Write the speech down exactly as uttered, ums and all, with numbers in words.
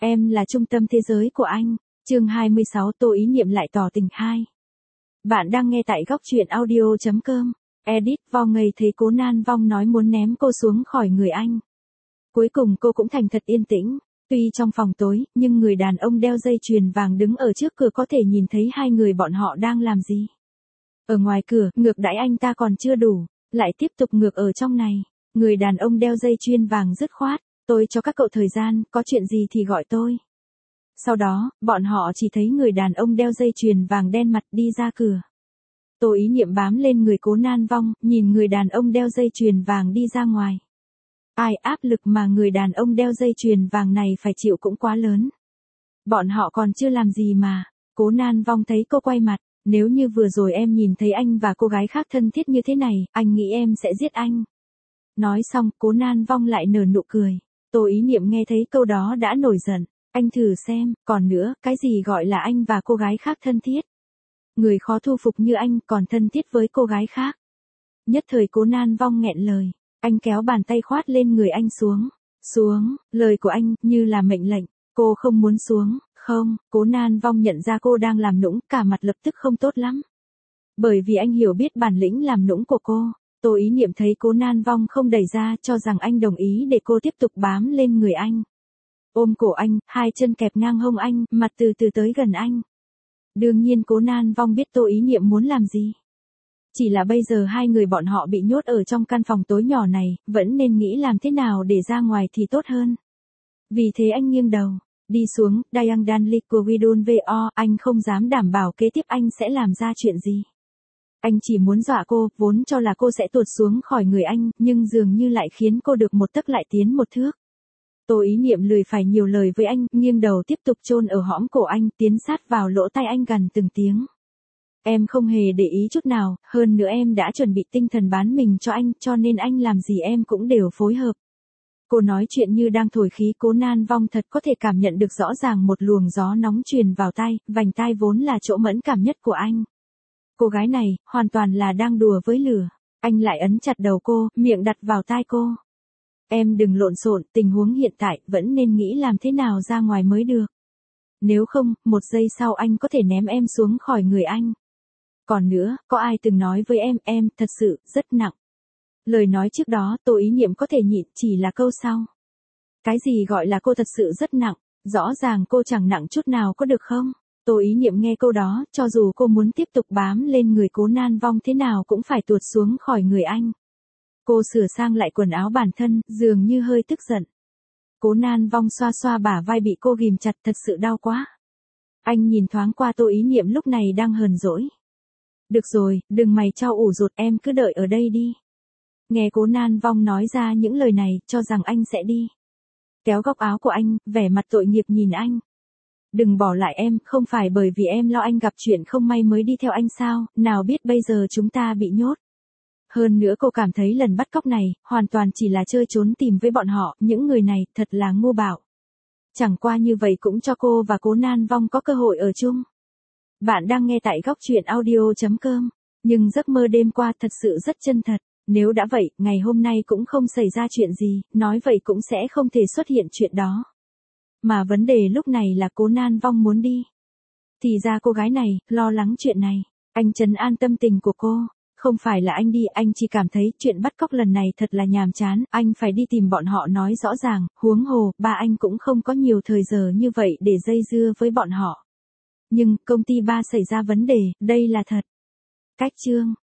Em là trung tâm thế giới của anh. Chương hai mươi sáu Tô Ý Niệm lại tỏ tình hai. Bạn đang nghe tại góc truyện audio chấm com. Edit Vong ngây thấy Cố Nan Vong nói muốn ném cô xuống khỏi người anh. Cuối cùng cô cũng thành thật yên tĩnh. Tuy trong phòng tối, nhưng người đàn ông đeo dây chuyền vàng đứng ở trước cửa có thể nhìn thấy hai người bọn họ đang làm gì. Ở ngoài cửa, ngược đãi anh ta còn chưa đủ, lại tiếp tục ngược ở trong này. Người đàn ông đeo dây chuyền vàng dứt khoát, tôi cho các cậu thời gian, có chuyện gì thì gọi tôi. Sau đó, bọn họ chỉ thấy người đàn ông đeo dây chuyền vàng đen mặt đi ra cửa. Tô Ý Niệm bám lên người Cố Nan Vong, nhìn người đàn ông đeo dây chuyền vàng đi ra ngoài. Ai áp lực mà người đàn ông đeo dây chuyền vàng này phải chịu cũng quá lớn. Bọn họ còn chưa làm gì mà. Cố Nan Vong thấy cô quay mặt, nếu như vừa rồi em nhìn thấy anh và cô gái khác thân thiết như thế này, anh nghĩ em sẽ giết anh. Nói xong, Cố Nan Vong lại nở nụ cười. Tô Ý Niệm nghe thấy câu đó đã nổi giận. Anh thử xem, còn nữa, cái gì gọi là anh và cô gái khác thân thiết? Người khó thu phục như anh còn thân thiết với cô gái khác. Nhất thời Cố Nan Vong nghẹn lời. Anh kéo bàn tay khoát lên người anh xuống. Xuống, lời của anh như là mệnh lệnh. Cô không muốn xuống, không. Cố Nan Vong nhận ra cô đang làm nũng, cả mặt lập tức không tốt lắm. Bởi vì anh hiểu biết bản lĩnh làm nũng của cô. Tô Ý Niệm thấy Cố Nan Vong không đẩy ra, cho rằng anh đồng ý để cô tiếp tục bám lên người anh. Ôm cổ anh, hai chân kẹp ngang hông anh, mặt từ từ tới gần anh. Đương nhiên Cố Nan Vong biết Tô Ý Niệm muốn làm gì. Chỉ là bây giờ hai người bọn họ bị nhốt ở trong căn phòng tối nhỏ này, vẫn nên nghĩ làm thế nào để ra ngoài thì tốt hơn. Vì thế anh nghiêng đầu, đi xuống, Dayang Danli của Widun vo, anh không dám đảm bảo kế tiếp anh sẽ làm ra chuyện gì. Anh chỉ muốn dọa cô, vốn cho là cô sẽ tuột xuống khỏi người anh, nhưng dường như lại khiến cô được một tấc lại tiến một thước. Tô Ý Niệm lười phải nhiều lời với anh, nghiêng đầu tiếp tục chôn ở hõm cổ anh, tiến sát vào lỗ tai anh gần từng tiếng. Em không hề để ý chút nào, hơn nữa em đã chuẩn bị tinh thần bán mình cho anh, cho nên anh làm gì em cũng đều phối hợp. Cô nói chuyện như đang thổi khí. Cố Nan Vong thật có thể cảm nhận được rõ ràng một luồng gió nóng truyền vào tai, vành tai vốn là chỗ mẫn cảm nhất của anh. Cô gái này, hoàn toàn là đang đùa với lửa. Anh lại ấn chặt đầu cô, miệng đặt vào tai cô. Em đừng lộn xộn, tình huống hiện tại vẫn nên nghĩ làm thế nào ra ngoài mới được. Nếu không, một giây sau anh có thể ném em xuống khỏi người anh. Còn nữa, có ai từng nói với em, em thật sự rất nặng. Lời nói trước đó Tô Ý Niệm có thể nhịn, chỉ là câu sau. Cái gì gọi là cô thật sự rất nặng, rõ ràng cô chẳng nặng chút nào có được không? Tô Ý Niệm nghe câu đó, cho dù cô muốn tiếp tục bám lên người Cố Nan Vong thế nào cũng phải tuột xuống khỏi người anh. Cô sửa sang lại quần áo bản thân, dường như hơi tức giận. Cố Nan Vong xoa xoa bả vai bị cô ghìm chặt, thật sự đau quá. Anh nhìn thoáng qua Tô Ý Niệm lúc này đang hờn dỗi. Được rồi, đừng mày trao ủ rột, em cứ đợi ở đây đi. Nghe Cố Nan Vong nói ra những lời này, cho rằng anh sẽ đi. Kéo góc áo của anh, vẻ mặt tội nghiệp nhìn anh. Đừng bỏ lại em, không phải bởi vì em lo anh gặp chuyện không may mới đi theo anh sao, nào biết bây giờ chúng ta bị nhốt. Hơn nữa cô cảm thấy lần bắt cóc này, hoàn toàn chỉ là chơi trốn tìm với bọn họ, những người này, thật là ngu bạo. Chẳng qua như vậy cũng cho cô và Cố Nan Vong có cơ hội ở chung. Bạn đang nghe tại góc truyện audio chấm com, nhưng giấc mơ đêm qua thật sự rất chân thật. Nếu đã vậy, ngày hôm nay cũng không xảy ra chuyện gì, nói vậy cũng sẽ không thể xuất hiện chuyện đó. Mà vấn đề lúc này là Cố Nan Vong muốn đi. Thì ra cô gái này, lo lắng chuyện này. Anh trấn an tâm tình của cô. Không phải là anh đi, anh chỉ cảm thấy chuyện bắt cóc lần này thật là nhàm chán, anh phải đi tìm bọn họ nói rõ ràng, huống hồ, ba anh cũng không có nhiều thời giờ như vậy để dây dưa với bọn họ. Nhưng, công ty ba xảy ra vấn đề, đây là thật. Cách chương